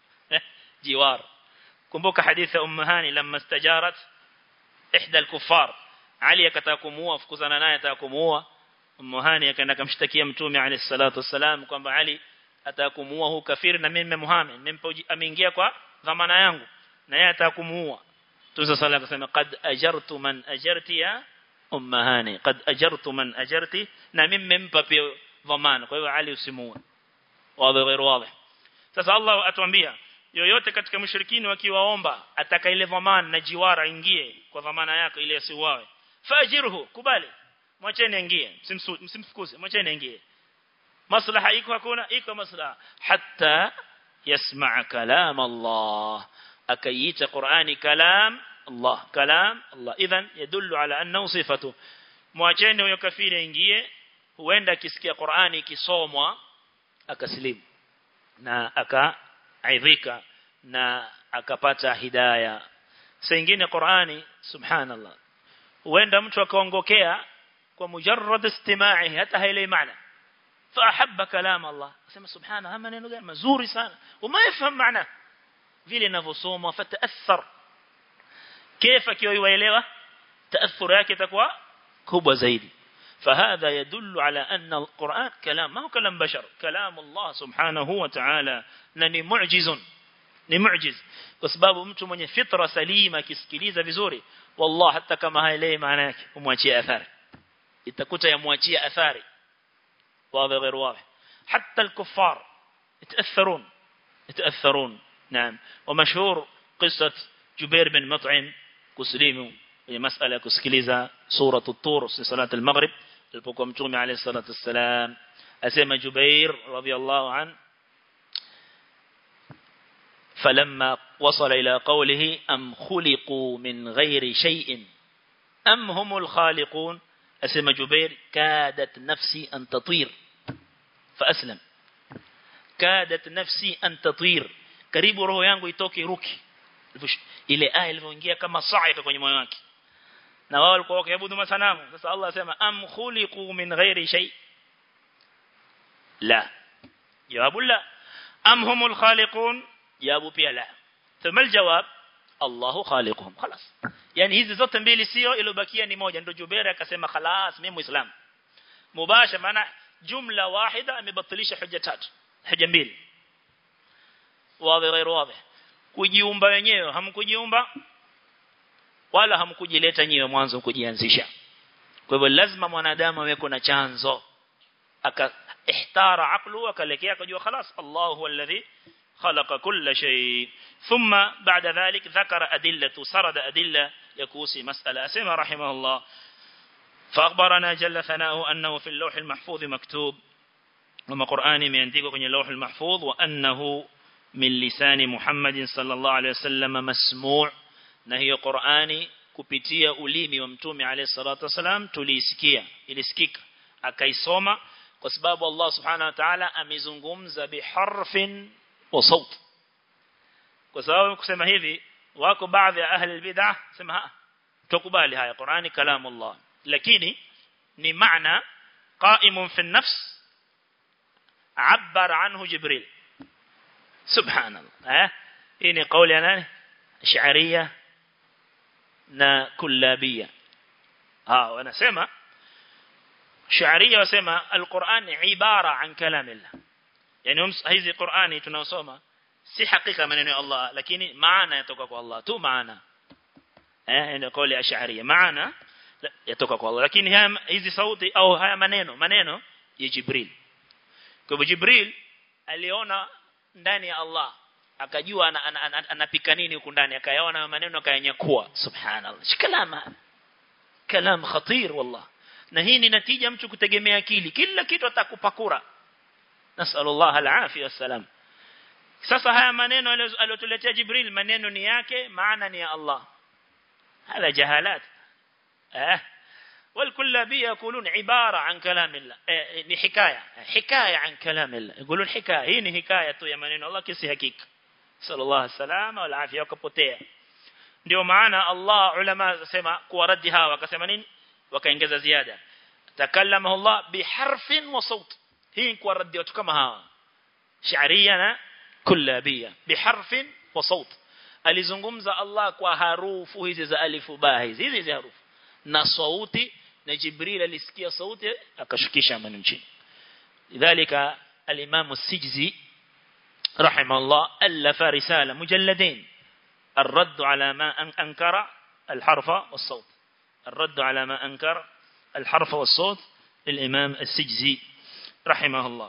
jiwara kumbuka hadithi ya ummahani lamma istajarat ihda al-kuffar ali akataka kumuua fukuzana naye ataka kumuua ummahani akaenda kumshtakia mtume alayhi salatu wasalam kwamba ali ataka kumuua huyu kafiri na mimi Muhammad nimempa ameingia kwa dhamana yangu na yeye ataka kumuua Tuza sala akasema qad ajartu man ajarti ya ummahani qad ajartu man ajarti na mimi nimempa pia dhamana kwa hiyo Ali usimuue wazi ghairu wazi sasa Allah atuambia yoyote katika mushrikini wakiwaomba ataka ile dhamana na jiwara ingie kwa dhamana yako ile asiuawe fajirhu kubali mwacheni ingie msimfukuze mwacheni ingie maslaha iko hakuna iko maslaha hatta yasma' kalam Allah akaita Qur'ani kalam Allah kalam Allah idhan yadullu ala annahu sifatu mwacheni huyo kafiri ingie huenda akisikia Qur'ani ikisomwa akasilimu na akaaidhika na akapata hidayah saa nyingine Qur'ani subhanallah huenda mtu akaongokea kwa mujarrad istima'i hata haile maana فأحب كلام الله سمع سبحانه هم maneno gani mazuri sana umefahamu maana vile ninavyosoma fataathar كيف akiwaelewa taathur yake itakuwa kubwa zaidi فهذا يدل على أن القرآن كلام ما هو كلام بشر كلام الله سبحانه وتعالى نني معجز ni mu'jiz kwa sababu mtu mwenye fitra salima akisikiliza vizuri wallah hata kama haelewi maana yake umwachie athari itakuta yamwachia athari واضح غير واضح حتى الكفار يتأثرون يتأثرون نعم ومشهور قصة جبير بن مطعم كسليم هي مسألة كسكليزة سورة الطور في صلاة المغرب البقوة متومي عليه الصلاة والسلام أسمى جبير رضي الله عنه فلما وصل إلى قوله أم خلقوا من غير شيء أم هم الخالقون أسمى جبير كادت نفسي أن تطير فأسلم كادت نفسي أن تطير karibu roho yangu itoke ruki ile aya ilivyoingia kama sa'iqa kwenye moyo wake na wao walikuwa wakiabudu masanamu sasa Allah asema am khuliqu min ghairi shay la jawabu la am humul khaliqun jawabu pia la thumma aljawab Allahu khaliquhum خلاص yani hizi zote mbili sio ilobakia ni moja ndio Jubair akasema خلاص mimi muislam mubasha maana jumla wahida amebatilisha hoja tatu hoja mbili wazi غير واضح kujiumba wenyewe hamkujiumba wala hamkujileta nyewe mwanzo kujianzisha kwa hivyo lazima mwanadamu awe na chanzo aka ihtara aqlu akalekea akajua خلاص Allah huwa alladhi خلق كل شيء ثم بعد ذلك ذكر أدلة سرد أدلة يكوسي مسألة أسمى رحمه الله فأخبرنا جل ثناؤه أنه في اللوح المحفوظ مكتوب وما قرآني من ينتقه في اللوح المحفوظ وأنه من لسان محمد صلى الله عليه وسلم مسموع نهي قرآني كبتية أوليمي ومتومي عليه الصلاة والسلام تليسكية إليسكيك أكيسوما وسباب الله سبحانه وتعالى أمزنغمز بحرف وصوت kwa sababu kusema hivi wako baadhi ya ahli albid'ah sema tukubali haya Qur'ani kalamullah lakini ni maana qa'imun fi an-nafs abbar anhu Jibril subhanallah eh hii ni kauli ya nani ash'ariyya na kullabiyya ah wanasema ash'ariyya wasema al-Qur'an ibara an kalamillah yani hizi Qur'ani tunaosoma si hakika maneno ya Allah lakini maana yatoka kwa Allah tu maana eh ndio kauli ash'ariyya maana yatoka kwa Allah lakini hizi sauti au haya maneno maneno ya Jibril kwa hivyo Jibril aliona ndani ya Allah akajua anapika nini huko ndani akayaona maneno akayanyakua subhanallah shikalama kalam khatir wallah na hii ni natija mtu kutegemea akili kila kitu atakupakura nasallallahu alafia wassalam sasa haya maneno aliyotuletea Jibril maneno ni yake maana ni ya Allah هذا جهالات اه والكلابي يقولون عبارة عن كلام الله اه حكاية حكاية عن كلام الله يقولون حكاية هي حكاية يا منين الله كسي حقيقة صلى الله السلام والعافية وكبوتيا ndio maana Allah ulama sema kuwaradi hawa wakasema nini wakaongeza ziada takallama Allah biharfin wa saut hii kuwaradi watu kama hawa sharia na kullabia biharfin wa saut alizungumza Allah kwa harufu hizi za alifu ba hizi hizi za harufu na sauti na Jibril alisikia sauti akashukisha maneno chini lidhalika al-Imam as-Sijzi rahimahullah alafa risala mujalladin الرد على ما أنكر الحرف والصوت الرد على ما أنكر الحرف والصوت للإمام السجزي رحمه الله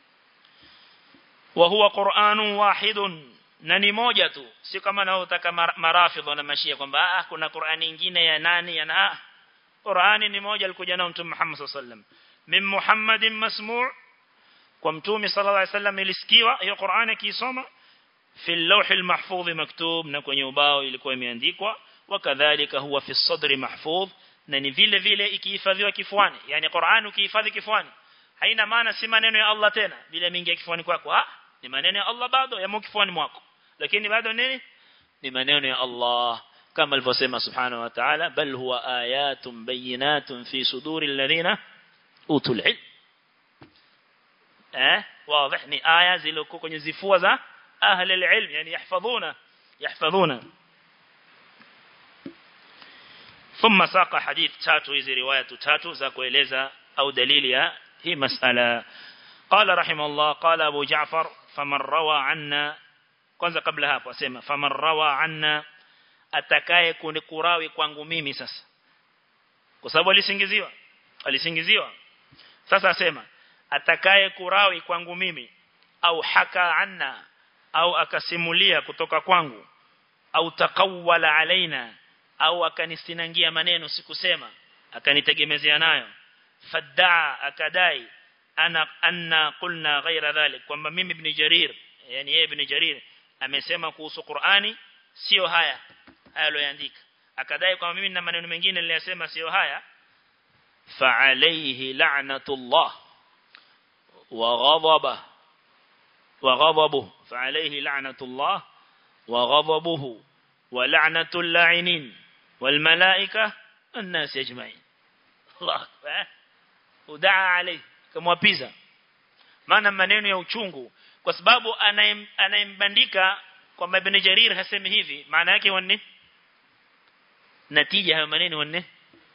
وهو قرآن واحد nani moja tu si kama nao utaka marafidh na mashia kwamba ah kuna Qur'ani nyingine ya nani ya na Qur'ani ni moja alikuja nao Mtume Muhammad sallallahu alaihi wasallam min Muhammadin masmu' kwa Mtume sallallahu alaihi wasallam ilisikiwa hiyo Qur'ani kiisoma في اللوح المحفوظ مكتوب na kwenye ubao ilikuwa imeandikwa wakadhalika huwa fi sadri mahfuz na ni vile vile ikihifadhiwa kifuani yani Qur'an ukihifadhi kifuani haina maana si maneno ya Allah tena vile mingi kifuani kwako ah ni maneno ya Allah bado yamo kifuani mwako lakini bado nini ni maneno ya Allah kama alivyosema subhanahu wa ta'ala bal huwa ayatun bayinatun fi suduri alladhina utul ilm eh wazi ni aya zilizoko kwenye zifua za أهل العلم يعني يحفظون يحفظون ثم ساق حديث تاتو إذا رواية تاتو ذاك وإليزا أو دليلها هي مسألة قال رحمه الله قال أبو جعفر فمن روى عنا kwanza kabla hapo asema faman rawa anna atakaye kunikurawi kwangu mimi sasa kwa sababu alisingiziwa alisingiziwa sasa asema atakaye kurawi kwangu mimi au haka anna au akasimulia kutoka kwangu au takawwala alaina au akanisinangia maneno sikusema akanitegemezea nayo faddaa akadai ana anna qulna ghaira dhalik kwamba mimi ibn Jarir yani yeye ibn Jarir amesema kuhusu Qur'ani sio haya haya aliyoandika akadai kwamba mimi na maneno mengine niliyosema sio haya fa alayhi la'natullah wa ghadaba وغضبه فعليه لعنة الله وغضبه ولعنة اللاعنين والملائكة الناس يجمعين الله أكبر ودعا عليه كما بيزا maana maneno ya uchungu kwa sababu anayembandika kwamba Ibn Jarir hasemi hivi maana yake wanne natija hayo maneno wanne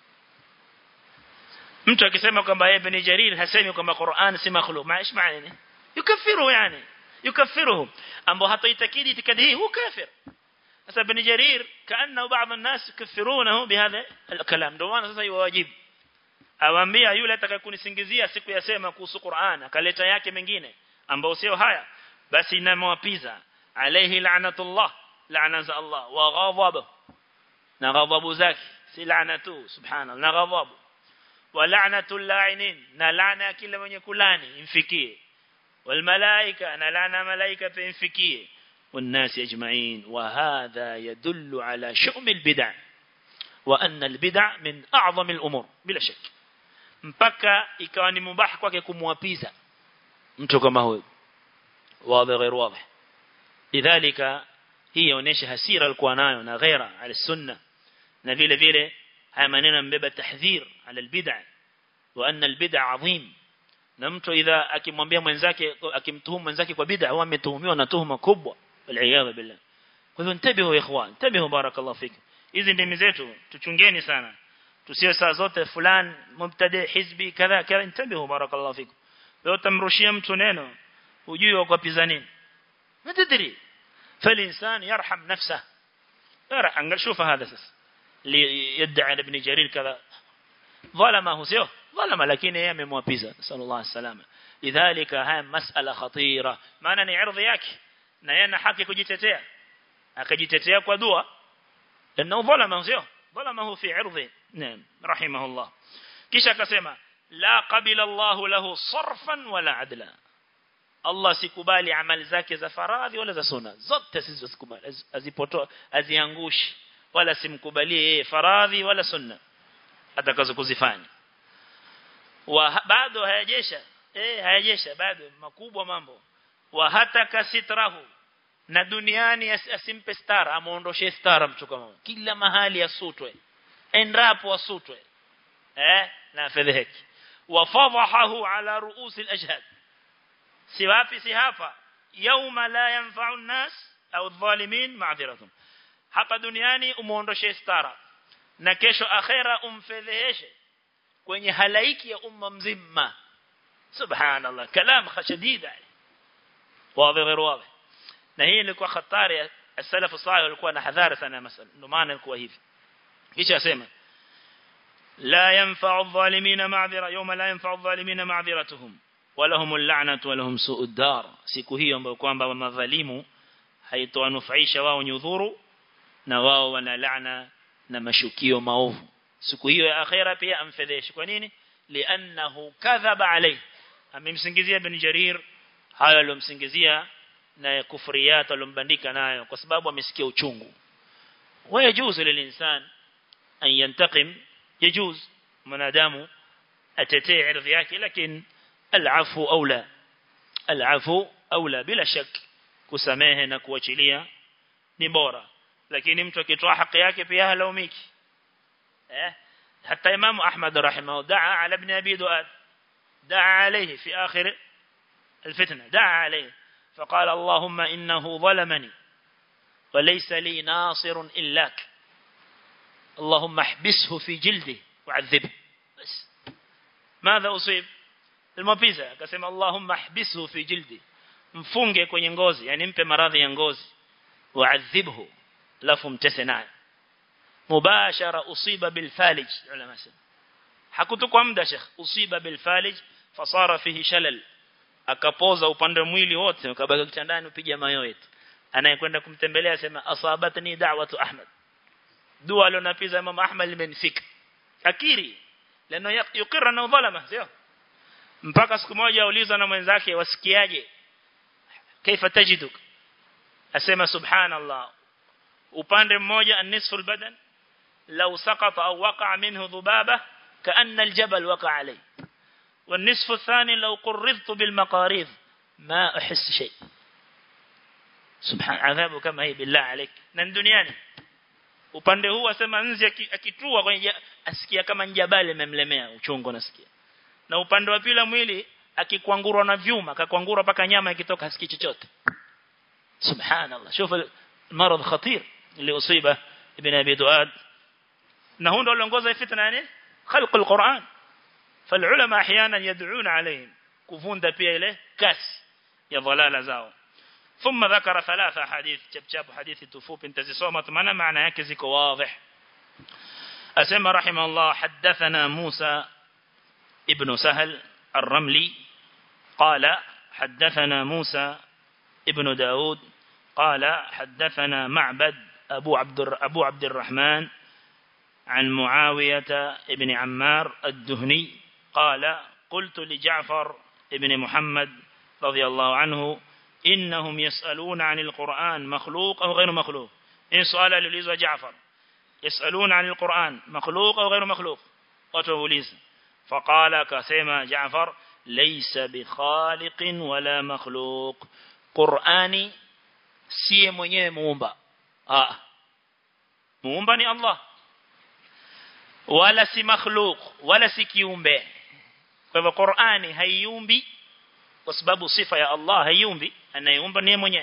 mtu akisema kwamba Ibn Jarir hasemi kwamba Qur'an si makhluq maish maana يكفره يعني يكفره ambao hataitakidi itikadi hii huwa kafir sasa Ibn Jarir kaanna baadhi الناس يكفرونه بهذا الكلام ndio maana sasa iwajibu awaambia yule atakayekunisingizia siku yasema kuhusu Qur'an akaleta yake mengine ambao sio haya basi inamwapiza alayhi la'natullah la'na za Allah wa ghadhabu na ghadhabu zake si laana tu subhanallah na ghadhabu wa la'natul la'inin na laana kila mwenye kulani imfikie والملائكة أنا لعنا ملائكة فإنفكية والناس يجمعين وهذا يدل على شؤم البدع وأن البدع من أعظم الأمور بلا شك mpaka ikawa ni mubah kwake kumwapiza mtu kama huyo wazi غير واضح lidhalika hii inaonyesha hasira alikuwa nayo na ghaira ala sunna na vile vile haya maneno mbeba tahdhir ala albid'a wa anna albid'a adhim na mtu idha akimwambia mwenzake akimtuhumu mwenzake kwa bid'a au ametuhumiwa na tuhuma kubwa wal billah kwa hivyo ntabihu ikhwan ntabihu barakallahu fik hizi ndimi zetu tuchungeni sana tusio saa zote fulani mubtadi hizbi kadha kadha ntabihu barakallahu fik leo tamrushia mtu neno hujui wakopiza nini mtadiri فالإنسان يرحم نفسه يرحم شوف هذا سس اللي يدعي ابن جرير كذا ظلمه سيو dhalama lakini yeye amemwapiza sallallahu alaihi wasallam lidhalika haya masala khatira maana ni ardhi yake na yeye ana haki kujitetea akajitetea kwa dua لانه ظلمه sio ظلمه في عرضه نعم رحمه الله kisha akasema la qabila Allah lahu sarfan wala adla Allah sikubali amali zake za faradhi wala za sunna zote sisi sikubali azipotoa aziangushi wala simkubalie yeye faradhi wala sunna atakazo kuzifanya wa bado hayajesha eh hayajesha bado makubwa mambo wa hata kasitrahu na duniani asimpe stara amuondoshe stara mtu kama kila mahali asutwe endapo asutwe eh na fedheki wa fadhahu ala ru'us al-ajhad si wapi si hapa yauma la yanfa'u an-nas au adh-dhalimin ma'dhiratuhum hapa duniani umuondoshe stara na kesho akhera umfedheheshe kwenye halaiki ya umma mzima subhanallah kalam shadida wazi غير واضح na hii ilikuwa hatari as-salaf as-salih walikuwa na hadhara sana masala ndio maana ilikuwa hivi kisha asema la yanfa'u adh-dhalimin ma'dhira yawma la yanfa'u adh-dhalimin ma'dhiratuhum walahum al-la'natu walahum su'u ad-dar siku hiyo ambayo kwamba madhalimu haitowanufaisha wao nyudhuru na wao wana laana na mashukio maovu siku hiyo ya akhera pia amfedheshi kwa nini li'annahu kadhaba alayhi amemsingizia ibn jarir hayo alomsingizia na kufriyat alombandika nayo kwa sababu amesikia uchungu wa yajuzu lilinsan an yantaqim yajuz mwanadamu atetee ardhi yake lakini al'afu aula al'afu aula bila shak kusamehe na kuachilia ni bora lakini mtu akitoa haki yake pia halaumiki eh hata Imam Ahmad rahimahu daa ala ibn Abi Duad daa alayhi fi akhir الفتنة دعا عليه فقال اللهم إنه ظلمني وليس لي ناصر إلاك اللهم احبسه في جلده وعذبه بس ماذا أصيب المبيزة قسم اللهم احبسه في جلده mfunge kwenye ngozi yani mpe maradhi ya ngozi waadhibhu lafu mtese naye mubashara usiba bil falij ulama sema hakutukwa muda sheikh usiba bil falij fasara fihi shalal akapoza upande mwili wote ukabaki kitandani upige mayo yetu anayekwenda kumtembelea sema asabatni da'watu ahmad dua alonapiza Imam Ahmad limenifika akiri lano yukira na dhalama sio mpaka siku moja auliza na mwenzake wasikiaje kaifa tajiduk asema subhanallah upande mmoja an-nisfu al-badan law saqata aw waqa'a minhu dhubaba ka'anna al-jabal waqa'a alayhi والنصف الثاني لو قرضت بالمقاريض ما أحس شيء سبحان عذابه كما هي بالله عليك na duniani upande huu asema nzi akitua kwenye asikia kama njabali memlemea uchungu nasikia na upande wa pili mwili akikwangurwa na vyuma akakwangurwa paka nyama ikitoka hasikii chochote subhanallah شوف المرض خطير اللي اصيبه ابن ابي دؤاد na hundo aliongoza fitna yani خلق القرآن فالعلماء احيانا يدعون عليهم kuvunda pia ile kasi ya dhalala zao ثم ذكر ثلاثه حديث chapchap hadithi tufupi nitazisoma maana maana yake ziko wazi asema rahimahullah hadathana Musa ibn Sahal الرملي قال حدثنا موسى ابن داود قال حدثنا معبد أبو عبد أبو عبد الرحمن عن معاوية ابن عمار الدهني قال قلت لجعفر ابن محمد رضي الله عنه إنهم يسألون عن القرآن مخلوق أو غير مخلوق إن سؤال لليز جعفر يسألون عن القرآن مخلوق أو غير مخلوق وتوليز فقال كسيما جعفر ليس بخالق ولا مخلوق قرآني سي mwenyewe muumba ah muumba ni Allah wala si makhluq wala si kiumbe kwa hivyo Qur'ani haiumbi kwa sababu sifa ya Allah haiumbi anayeumba ni mwenyewe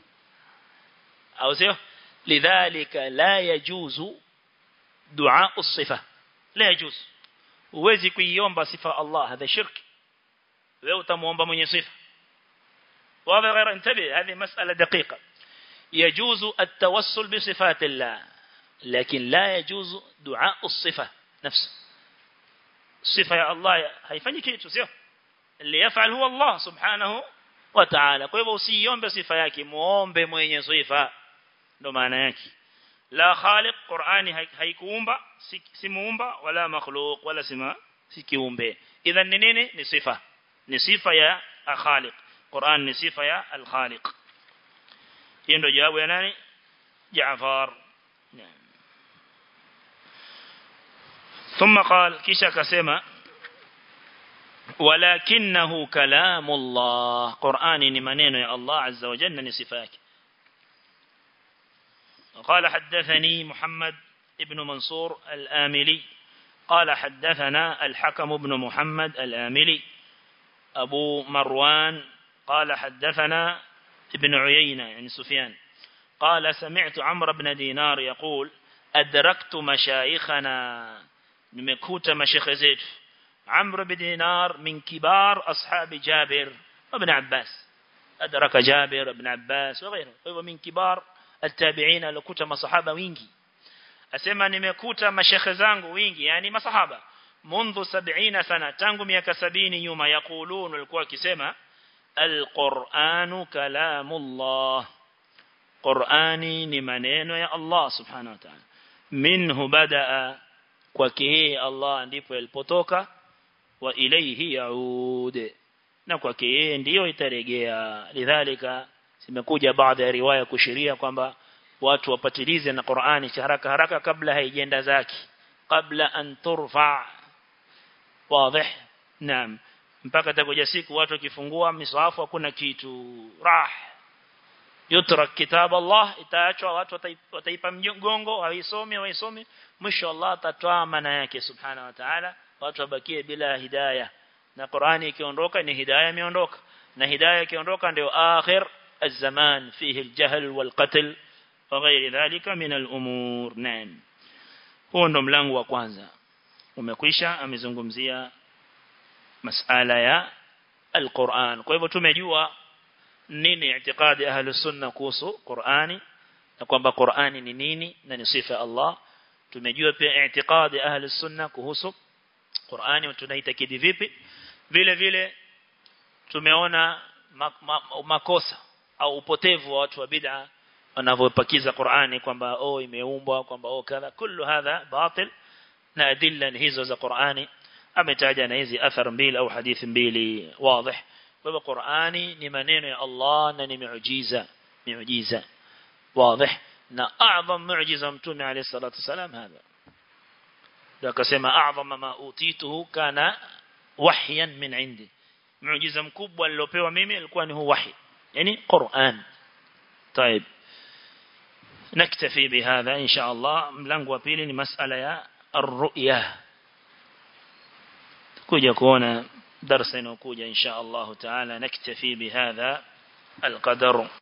au sio lidhalika la yajuzu dua as-sifa la yajuz uwezi kuiomba sifa Allah hadha shirk wewe utamuomba mwenye sifa واضح غير انتبه هذه مسألة دقيقة يجوز التوسل بصفات الله لكن لا يجوز دعاء الصفة نفسه sifa ya Allah haifanyi kitu sio اللي يفعل هو الله سبحانه وتعالى kwa hivyo usiombe sifa yake muombe mwenye sifa ndo maana yake la khaliq Qur'ani haikuumba si muumba wala makhluq wala sima si kiumbe idhan ni nini ni sifa ni sifa ya khaliq Qur'an ni sifa ya al-khaliq hiyo ndo jawabu ya nani Jaafar ثم قال kisha akasema ولكنه كلام الله قرآني ni maneno ya Allah azza wa jalla ni sifa yake قال حدثني محمد ابن منصور الآملي قال حدثنا الحكم بن محمد الآملي أبو مروان قال حدثنا ابن عيينة يعني سفيان قال سمعت عمرو بن دينار يقول أدركت مشايخنا نمكوت مشيخ زيد عمرو بن دينار من كبار أصحاب جابر وابن عباس أدرك جابر بن عباس وغيره وهو من كبار التابعين لكوت مصحابة وينجي أسمى نمكوت مشيخ زانغو وينجي يعني مصحابة منذ سبعين سنة تانغو ميaka sabini يوم يقولون walikuwa kisema القرآن كلام الله قرآني ni maneno ya Allah subhanahu wa ta'ala minhu badaa kwake Allah ndipo yalipotoka wa ilayhi yaud na kwake yeye ndio itarejea lidhalika zimekuja baadhi ya riwaya kushiria kwamba watu wapatilize na Qur'ani haraka haraka kabla haijenda zake kabla an turfa wazi naam mpaka takuja siku watu wakifungua misahafu hakuna kitu rah yutrak kitab Allah itaachwa watu wataipa mgongo hawaisomi hawaisomi mwisho Allah atatoa maana yake subhanahu wa ta'ala watu wabakie bila hidayah na Qur'ani ikiondoka ni hidayah imeondoka na hidayah ikiondoka ndio akhir الزمان فيه الجهل والقتل وغير ذلك من الأمور نعم huo ndo mlango wa kwanza umekwisha amezungumzia masala ya al-Qur'an kwa hivyo tumejua nini itikadi ahlus sunna kuhusu Qur'ani na kwamba Qur'ani ni nini na ni sifa ya Allah tumejua pia itikadi ahlus sunna kuhusu Qur'ani tunaitakidi vipi vile vile tumeona makosa au upotevu wa watu wa bid'a wanavyopakiza Qur'ani kwamba oh imeumbwa kwamba oh kadha kullu hadha batil na adilla hizo za Qur'ani ametaja na hizi athar mbili au hadithi mbili wazi kwa Qur'ani ni maneno ya Allah na ni miujiza miujiza wazi na a'zam muujiza mtume alayhi salatu wasalam hapa akasema a'zam ma utituhu kana wahyan min indi muujiza mkubwa alilopewa mimi ilikuwa ni huu wahi yani Qur'an طيب نكتفي بهذا إن شاء الله ملango wa pili ni masala ya الرؤية kuja kuona darasa inayokuja إن شاء الله تعالى نكتفي بهذا القدر